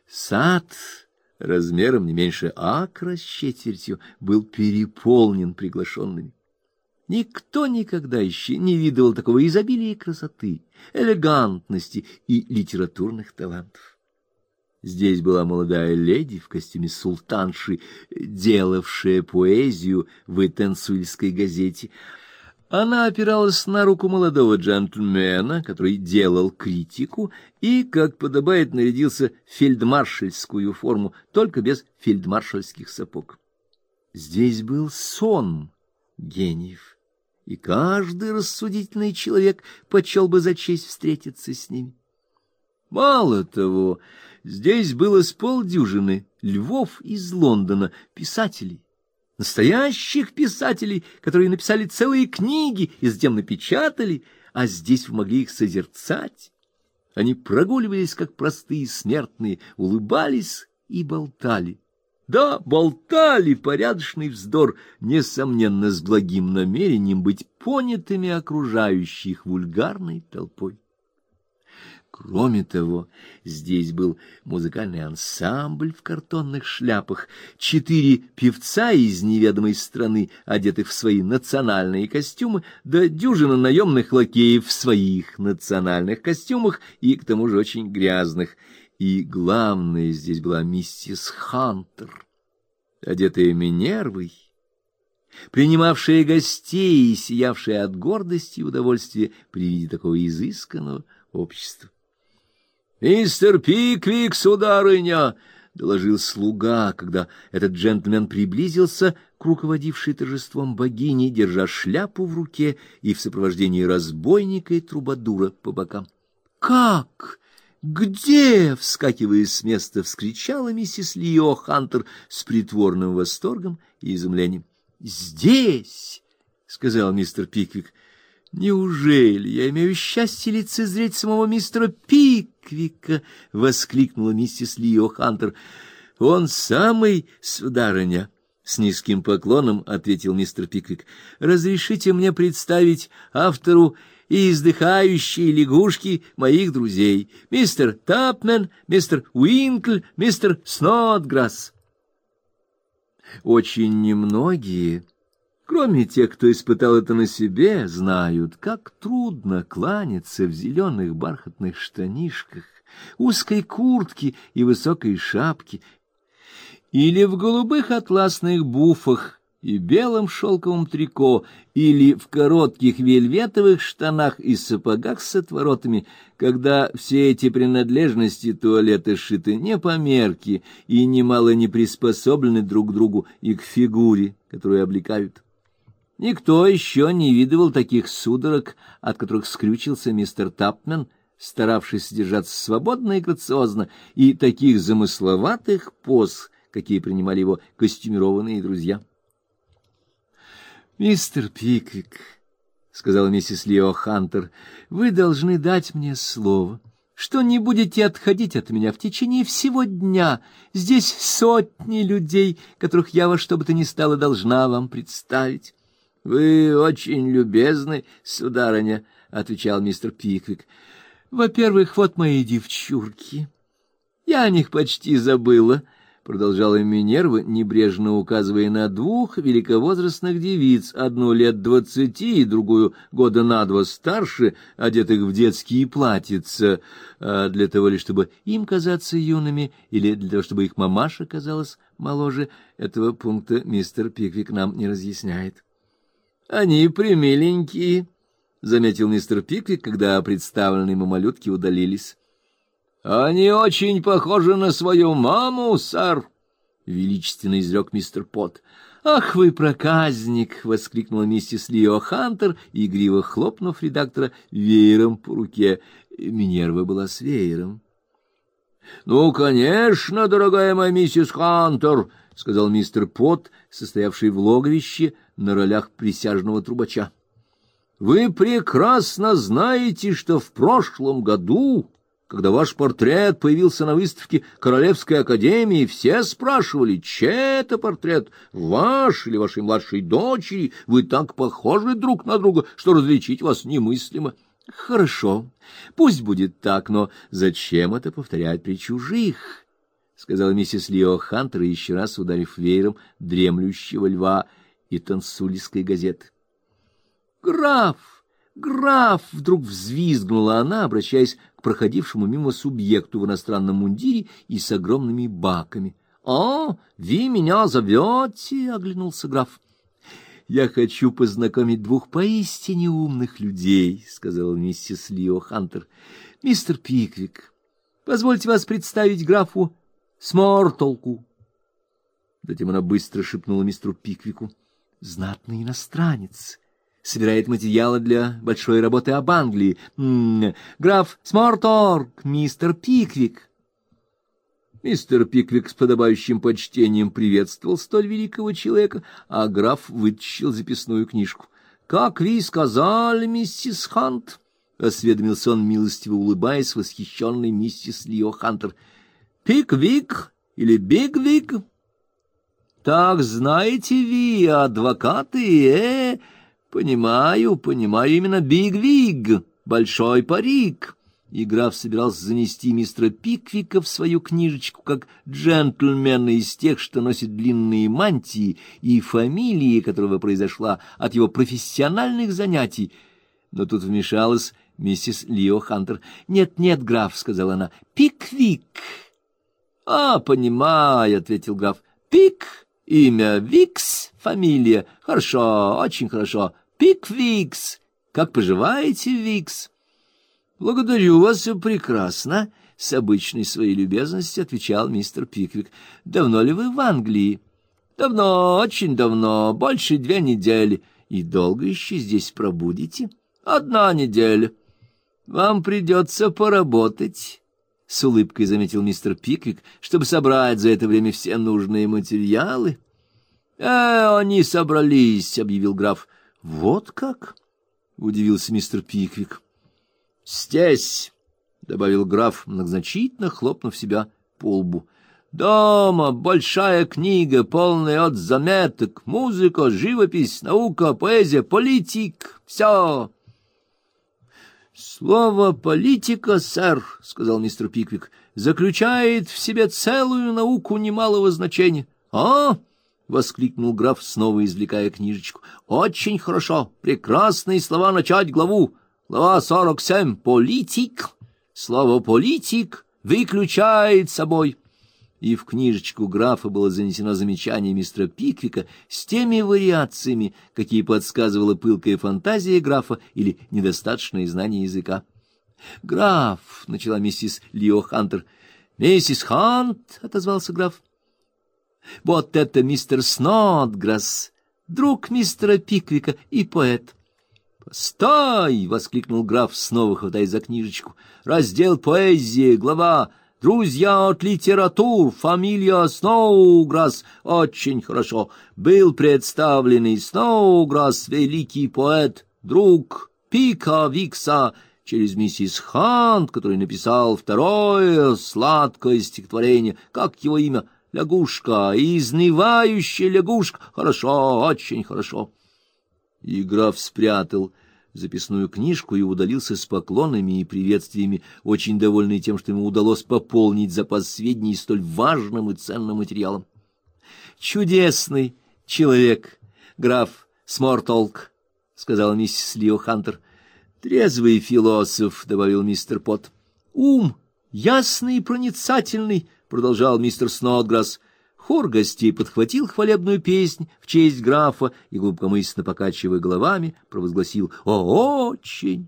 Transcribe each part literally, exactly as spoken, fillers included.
Сад размером не меньше акра с четвертью был переполнен приглашенными. Никто никогда еще не видывал такого изобилия красоты, элегантности и литературных талантов. Здесь была молодая леди в костюме султанши, делавшая поэзию в Этенсуильской газете. Она опиралась на руку молодого джентльмена, который делал критику, и, как подобает, нарядился в фельдмаршальскую форму, только без фельдмаршальских сапог. Здесь был сон гениев, и каждый рассудительный человек почел бы за честь встретиться с ними. Мало того, здесь было с полдюжины львов из Лондона, писателей, настоящих писателей, которые написали целые книги и затем напечатали, а здесь вы могли их созерцать. Они прогуливались, как простые смертные, улыбались и болтали. Да, болтали порядочный вздор, несомненно, с благим намерением быть понятыми окружающей их вульгарной толпой. Кроме того, здесь был музыкальный ансамбль в картонных шляпах, четыре певца из неведомой страны, одетых в свои национальные костюмы, да дюжина наемных лакеев в своих национальных костюмах и, к тому же, очень грязных. И главное, здесь была миссис Хантер, одетая Минервой, принимавшая гостей и сиявшая от гордости и удовольствия при виде такого изысканного общества. «Мистер Пиквик, сударыня!» — доложил слуга, когда этот джентльмен приблизился к руководившей торжеством богине, держа шляпу в руке и в сопровождении разбойника и трубадура по бокам. «Как? Где?» — вскакивая с места, вскричала миссис Лио Хантер с притворным восторгом и изумлением. «Здесь!» — сказал мистер Пиквик. «Неужели я имею счастье лицезреть самого мистера Пиквика?» — воскликнула миссис Лио Хантер. «Он самый, сударыня», — с низким поклоном ответил мистер Пиквик. «Разрешите мне представить автору и издыхающие лягушки моих друзей, мистер Тапмен, мистер Уинкль, мистер Снодграсс». Очень немногие, кроме тех, кто испытал это на себе, знают, как трудно кланяться в зеленых бархатных штанишках, узкой куртке и высокой шапке, или в голубых атласных буфах и белом шелковом трико, или в коротких вельветовых штанах и сапогах с отворотами, когда все эти принадлежности туалета сшиты не по мерке и немало не приспособлены друг к другу и к фигуре, которую облекают. Никто еще не видывал таких судорог, от которых скрючился мистер Тапмен, старавшись держаться свободно и грациозно, и таких замысловатых поз, какие принимали его костюмированные друзья. «Мистер Пиквик», — сказала миссис Лио Хантер, — «вы должны дать мне слово, что не будете отходить от меня в течение всего дня. Здесь сотни людей, которых я во что бы то ни стало должна вам представить». «Вы очень любезны, сударыня», — отвечал мистер Пиквик. «Во-первых, вот мои девчурки. Я о них почти забыла», — продолжала Минерва, небрежно указывая на двух великовозрастных девиц, одну лет двадцати и другую года на два старше, одетых в детские платьица, а для того ли, чтобы им казаться юными, или для того, чтобы их мамаша казалась моложе, этого пункта мистер Пиквик нам не разъясняет. «Они примиленькие», — заметил мистер Пиквик, когда представленные ему малютки удалились. «Они очень похожи на свою маму, сэр», — величественно изрек мистер Пот. «Ах вы проказник!» — воскликнула миссис Лио Хантер, игриво хлопнув редактора веером по руке. Минерва была с веером. «Ну, конечно, дорогая моя миссис Хантер», — сказал мистер Пот, состоявший в логовище на ролях присяжного трубача. «Вы прекрасно знаете, что в прошлом году, когда ваш портрет появился на выставке Королевской академии, все спрашивали, чей это портрет, ваш или вашей младшей дочери. Вы так похожи друг на друга, что различить вас немыслимо». «Хорошо, пусть будет так, но зачем это повторять при чужих?» сказала миссис Лио Хантер, еще раз ударив веером дремлющего льва и Тансульской газеты. «Граф! Граф!» — вдруг взвизгнула она, обращаясь к проходившему мимо субъекту в иностранном мундире и с огромными баками. «О, вы меня зовете?» — оглянулся граф. «Я хочу познакомить двух поистине умных людей», — сказала миссис Лио Хантер. «Мистер Пиквик, позвольте вас представить графу Смортолку». Затем она быстро шепнула мистеру Пиквику: «Знатный иностранец, собирает материалы для большой работы об Англии. М-м, граф Сморторк, мистер Пиквик». Мистер Пиквик с подобающим почтением приветствовал столь великого человека, а граф вытащил записную книжку. «Как вы сказали, миссис Хант?» — осведомился он, милостиво улыбаясь восхищенной миссис Лио Хантер. «Пиквик или Бигвик?» «Так знаете вы, адвокаты, э? Понимаю, понимаю, именно Бигвиг, большой парик». И граф собирался занести мистера Пиквика в свою книжечку как джентльмена из тех, что носят длинные мантии, и фамилии которого произошла от его профессиональных занятий. Но тут вмешалась миссис Лио Хантер. «Нет, нет, граф», — сказала она, — «Пиквик». «А, понимаю», — ответил граф. «Пик, имя, Викс, фамилия. Хорошо, очень хорошо. Пиквикс. Как поживаете, Викс?» «Благодарю вас, прекрасно», — с обычной своей любезностью отвечал мистер Пиквик. «Давно ли вы в Англии?» «Давно, очень давно, больше две недели. И долго еще здесь пробудете?» «Одна неделя». «Вам придется поработать», — с улыбкой заметил мистер Пиквик, «чтобы собрать за это время все нужные материалы». «Э, они собрались», — объявил граф. «Вот как?» — удивился мистер Пиквик. «Здесь», — добавил граф, многозначительно хлопнув себя по лбу. «Дома большая книга, полная от заметок, музыка, живопись, наука, поэзия, политик. Все». «Слово «политика», сэр», — сказал мистер Пиквик, — «заключает в себе целую науку немалого значения». «А?» — воскликнул граф, снова извлекая книжечку. «Очень хорошо, прекрасные слова начать главу. Глава сорок семь. Политик. Слово «политик» выключает собой». И в книжечку графа было занесено замечание мистера Пиквика с теми вариациями, какие подсказывала пылкая фантазия графа или недостаточное знание языка. «Граф», — начала миссис Лио Хантер. «Миссис Хант», — отозвался граф. «Вот это мистер Снодграсс, друг мистера Пиквика и поэт». «Постой!» — воскликнул граф, снова хватаясь за книжечку. «Раздел поэзии, глава «Друзья от литератур», фамилия Сноуграсс. Очень хорошо. Был представленный Сноуграсс, великий поэт, друг Пика Викса, через миссис Хант, который написал второе сладкое стихотворение. Как его имя? Лягушка, изнывающая лягушка. Хорошо, очень хорошо». И граф спрятал записную книжку и удалился с поклонами и приветствиями, очень довольный тем, что ему удалось пополнить запас сведений столь важным и ценным материалом. «Чудесный человек, граф Смортолк», — сказала миссис Лио Хантер. «Трезвый философ», — добавил мистер Пот. «Ум ясный и проницательный», — продолжал мистер Снодграсс. Хор гостей подхватил хвалебную песнь в честь графа и, глубокомысленно покачивая головами, провозгласил «О, очень!».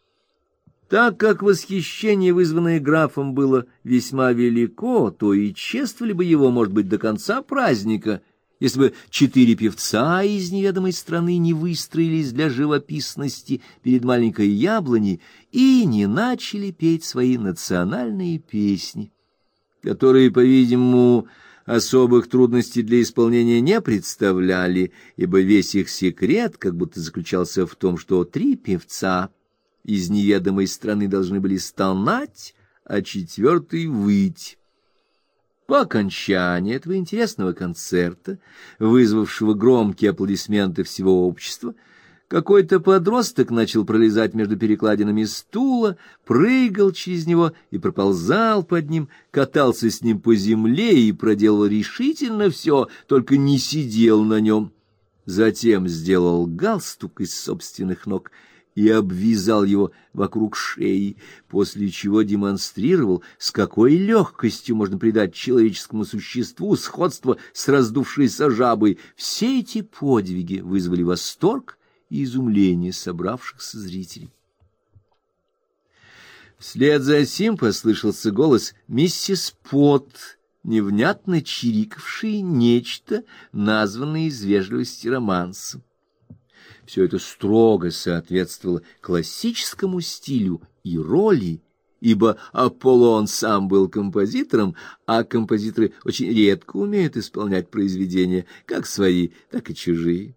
Так как восхищение, вызванное графом, было весьма велико, то и чествовали бы его, может быть, до конца праздника, если бы четыре певца из неведомой страны не выстроились для живописности перед маленькой яблоней и не начали петь свои национальные песни, которые, по-видимому, особых трудностей для исполнения не представляли, ибо весь их секрет как будто заключался в том, что три певца из неведомой страны должны были стонать, а четвертый — выть. По окончании этого интересного концерта, вызвавшего громкие аплодисменты всего общества, Какой-то подросток начал пролезать между перекладинами стула, прыгал через него и проползал под ним, катался с ним по земле и проделал решительно все, только не сидел на нем. Затем сделал галстук из собственных ног и обвязал его вокруг шеи, после чего демонстрировал, с какой легкостью можно придать человеческому существу сходство с раздувшейся жабой. Все эти подвиги вызвали восторг и изумление собравшихся зрителей. Вслед за сим послышался голос миссис Пот, невнятно чирикавший нечто, названное из вежливости романсом. Все это строго соответствовало классическому стилю и роли, ибо Аполлон сам был композитором, а композиторы очень редко умеют исполнять произведения, как свои, так и чужие.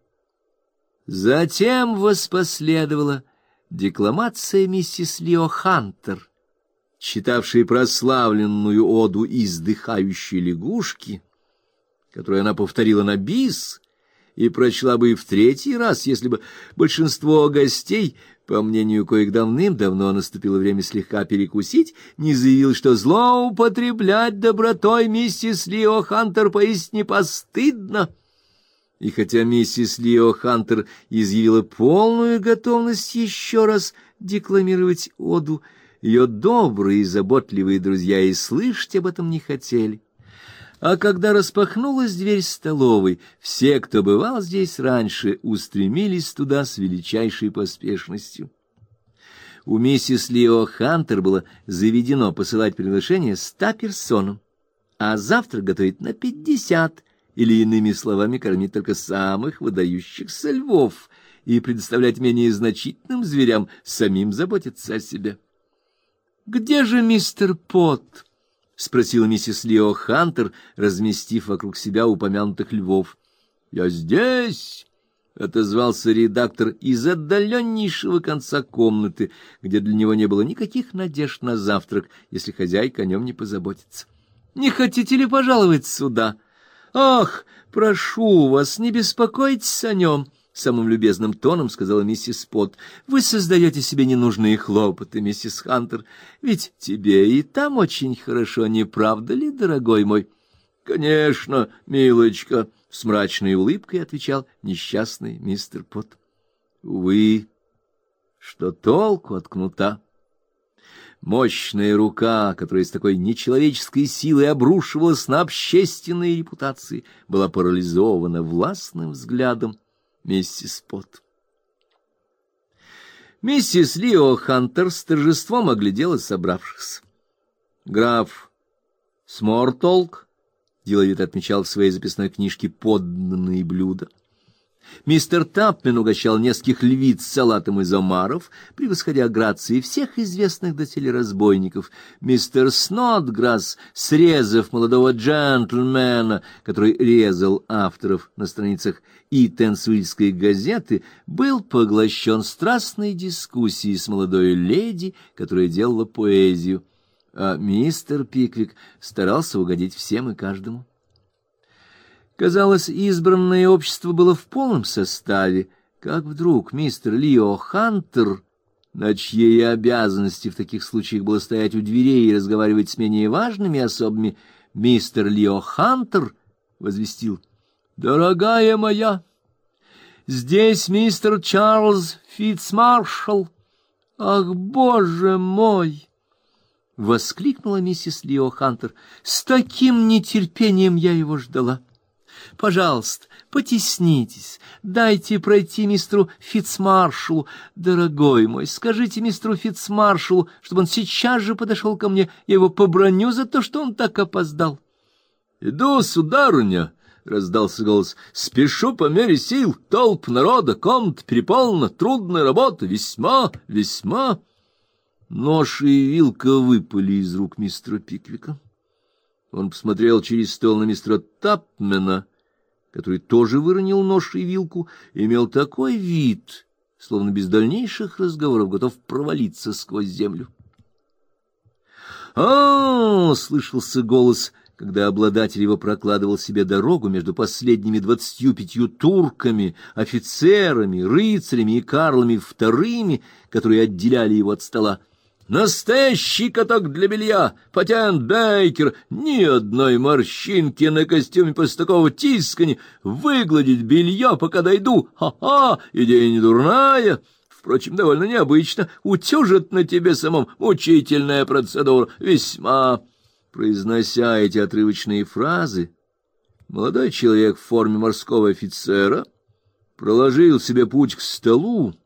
Затем воспоследовала декламация миссис Лио Хантер, читавшей прославленную оду «Издыхающей лягушки», которую она повторила на бис и прочла бы и в третий раз, если бы большинство гостей, по мнению коих давным-давно наступило время слегка перекусить, не заявил, что злоупотреблять добротой миссис Лио Хантер поистине постыдно. И хотя миссис Лио Хантер изъявила полную готовность еще раз декламировать оду, ее добрые и заботливые друзья и слышать об этом не хотели. А когда распахнулась дверь столовой, все, кто бывал здесь раньше, устремились туда с величайшей поспешностью. У миссис Лио Хантер было заведено посылать приглашение ста персонам, а завтрак готовить на пятьдесят, или, иными словами, кормить только самых выдающихся львов и предоставлять менее значительным зверям самим заботиться о себе. «Где же мистер Пот?» — спросила миссис Лио Хантер, разместив вокруг себя упомянутых львов. «Я здесь!» — отозвался редактор из отдаленнейшего конца комнаты, где для него не было никаких надежд на завтрак, если хозяйка о нем не позаботится. «Не хотите ли пожаловать сюда?» «Ах, прошу вас, не беспокойтесь о нем», — самым любезным тоном сказала миссис Пот. «Вы создаете себе ненужные хлопоты, миссис Хантер, ведь тебе и там очень хорошо, не правда ли, дорогой мой?» «Конечно, милочка», — с мрачной улыбкой отвечал несчастный мистер Пот. Увы, что толку от кнута? Мощная рука, которая с такой нечеловеческой силой обрушивалась на общественные репутации, была парализована властным взглядом миссис Пот. Миссис Лио Хантер с торжеством оглядела собравшихся. Граф Смортолк деловито отмечал в своей записной книжке подданные блюда. Мистер Тапмен угощал нескольких львиц салатом из омаров, превосходя грацией всех известных доселе разбойников. Мистер Снодграсс, срезав молодого джентльмена, который резал авторов на страницах Итенсвильской газеты, был поглощен страстной дискуссией с молодой леди, которая делала поэзию, а мистер Пиквик старался угодить всем и каждому. Казалось, избранное общество было в полном составе, как вдруг мистер Лио Хантер, на чьей обязанности в таких случаях было стоять у дверей и разговаривать с менее важными особами, мистер Лио Хантер возвестил: «Дорогая моя, здесь мистер Чарльз Фитцмаршалл». «Ах, боже мой!» — воскликнула миссис Лио Хантер. «С таким нетерпением я его ждала. Пожалуйста, потеснитесь, дайте пройти мистеру Фитцмаршаллу. Дорогой мой, скажите мистеру Фитцмаршаллу, чтобы он сейчас же подошел ко мне, я его побраню за то, что он так опоздал». «Иду, сударыня», — раздался голос, — «спешу по мере сил, толп народа, комната переполнена, трудная работа, весьма, весьма». Нож и вилка выпали из рук мистера Пиквика. Он посмотрел через стол на мистера Тапмена, который тоже выронил нож и вилку, и имел такой вид, словно без дальнейших разговоров готов провалиться сквозь землю. «А-а-а!» — слышался голос когда обладатель его прокладывал себе дорогу между последними двадцатью пятью турками, офицерами, рыцарями и карлами вторыми, которые отделяли его от стола. Настоящий каток для белья, патент Бейкер, ни одной морщинки на костюме после такого тискани, выгладить белье, пока дойду, ха-ха, идея не дурная, впрочем, довольно необычно, утюжит на тебе самом, мучительная процедура, весьма. Произнося эти отрывочные фразы, молодой человек в форме морского офицера проложил себе путь к столу,